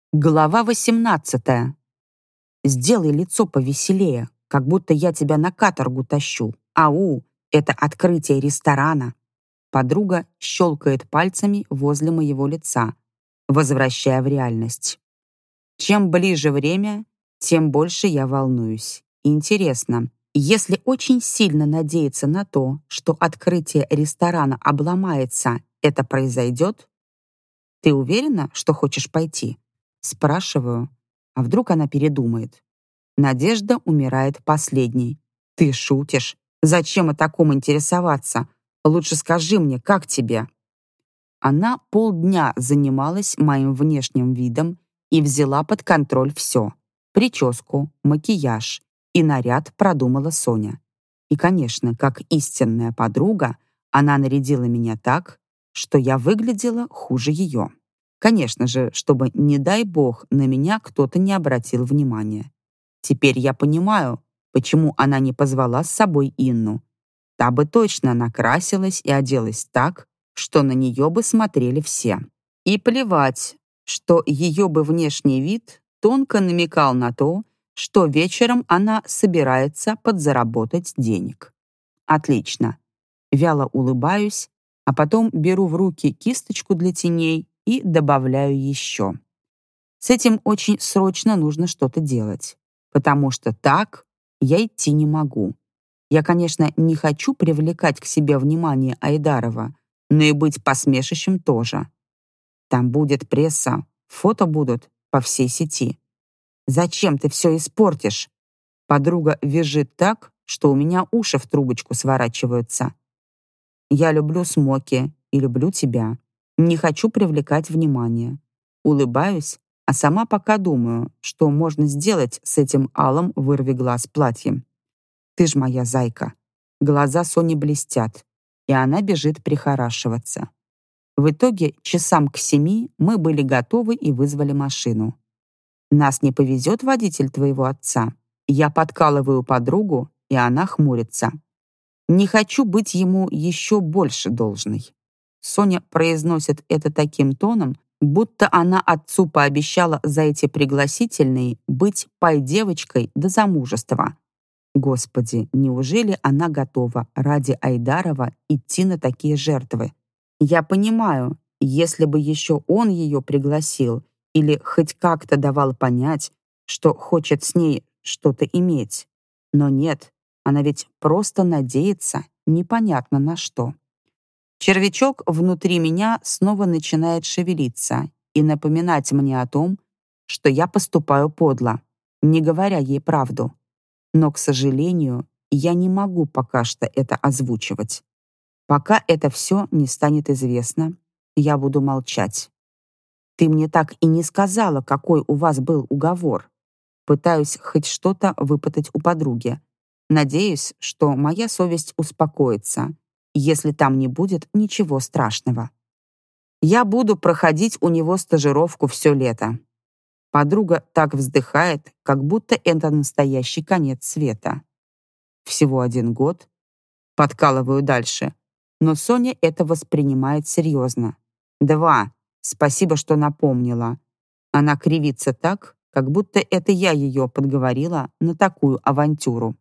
Глава 18. Сделай лицо повеселее, как будто я тебя на каторгу тащу. Ау, это открытие ресторана. Подруга щелкает пальцами возле моего лица, возвращая в реальность. Чем ближе время, тем больше я волнуюсь. Интересно, если очень сильно надеяться на то, что открытие ресторана обломается, это произойдет? Ты уверена, что хочешь пойти? Спрашиваю, а вдруг она передумает? Надежда умирает последней. Ты шутишь? Зачем о таком интересоваться? Лучше скажи мне, как тебе? Она полдня занималась моим внешним видом и взяла под контроль все. Прическу, макияж и наряд продумала Соня. И, конечно, как истинная подруга, она нарядила меня так, что я выглядела хуже ее. Конечно же, чтобы, не дай бог, на меня кто-то не обратил внимания. Теперь я понимаю, почему она не позвала с собой Инну. Та бы точно накрасилась и оделась так, что на нее бы смотрели все. И плевать, что ее бы внешний вид тонко намекал на то, что вечером она собирается подзаработать денег. Отлично. Вяло улыбаюсь, а потом беру в руки кисточку для теней и добавляю еще. С этим очень срочно нужно что-то делать, потому что так я идти не могу. Я, конечно, не хочу привлекать к себе внимание Айдарова, но и быть посмешищем тоже. Там будет пресса, фото будут по всей сети. Зачем ты все испортишь? Подруга визжит так, что у меня уши в трубочку сворачиваются. Я люблю смоки и люблю тебя. Не хочу привлекать внимание. Улыбаюсь, а сама пока думаю, что можно сделать с этим алым вырви-глаз платьем. Ты ж моя зайка. Глаза Сони блестят, и она бежит прихорашиваться. В итоге часам к 7 мы были готовы и вызвали машину. Нас не повезет водитель твоего отца. Я подкалываю подругу, и она хмурится. Не хочу быть ему еще больше должной. Соня произносит это таким тоном, будто она отцу пообещала за эти пригласительные быть пай-девочкой до замужества. Господи, неужели она готова ради Айдарова идти на такие жертвы? Я понимаю, если бы еще он ее пригласил или хоть как-то давал понять, что хочет с ней что-то иметь. Но нет, она ведь просто надеется непонятно на что. Червячок внутри меня снова начинает шевелиться и напоминать мне о том, что я поступаю подло, не говоря ей правду. Но, к сожалению, я не могу пока что это озвучивать. Пока это все не станет известно, я буду молчать. Ты мне так и не сказала, какой у вас был уговор. Пытаюсь хоть что-то выпытать у подруги. Надеюсь, что моя совесть успокоится, если там не будет ничего страшного. Я буду проходить у него стажировку все лето. Подруга так вздыхает, как будто это настоящий конец света. Всего 1 год. Подкалываю дальше. Но Соня это воспринимает серьезно. 2. Спасибо, что напомнила. Она кривится так, как будто это я ее подговорила на такую авантюру.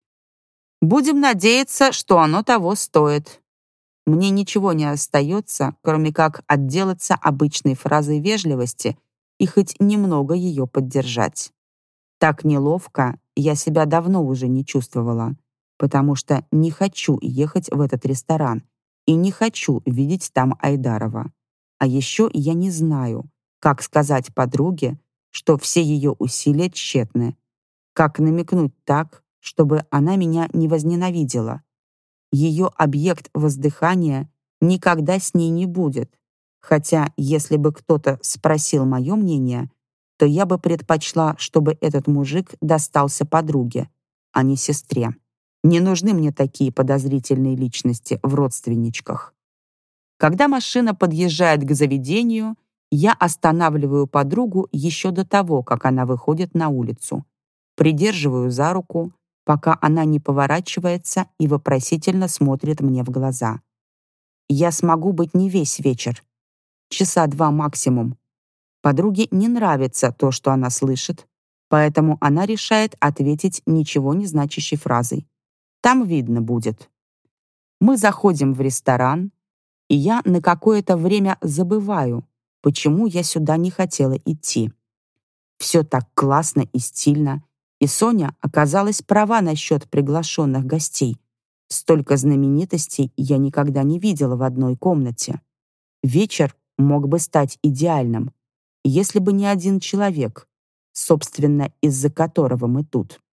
Будем надеяться, что оно того стоит. Мне ничего не остается, кроме как отделаться обычной фразой вежливости и хоть немного ее поддержать. Так неловко я себя давно уже не чувствовала, потому что не хочу ехать в этот ресторан и не хочу видеть там Айдарова. А еще я не знаю, как сказать подруге, что все ее усилия тщетны, как намекнуть так, чтобы она меня не возненавидела. Ее объект воздыхания никогда с ней не будет, хотя если бы кто-то спросил мое мнение, то я бы предпочла, чтобы этот мужик достался подруге, а не сестре. Не нужны мне такие подозрительные личности в родственничках. Когда машина подъезжает к заведению, я останавливаю подругу еще до того, как она выходит на улицу. Придерживаю за руку, пока она не поворачивается и вопросительно смотрит мне в глаза. Я смогу быть не весь вечер. Часа 2 максимум. Подруге не нравится то, что она слышит, поэтому она решает ответить ничего не значащей фразой. «Там видно будет». Мы заходим в ресторан, и я на какое-то время забываю, почему я сюда не хотела идти. Все так классно и стильно, и Соня оказалась права насчет приглашенных гостей. Столько знаменитостей я никогда не видела в одной комнате. Вечер мог бы стать идеальным, если бы не один человек, собственно, из-за которого мы тут.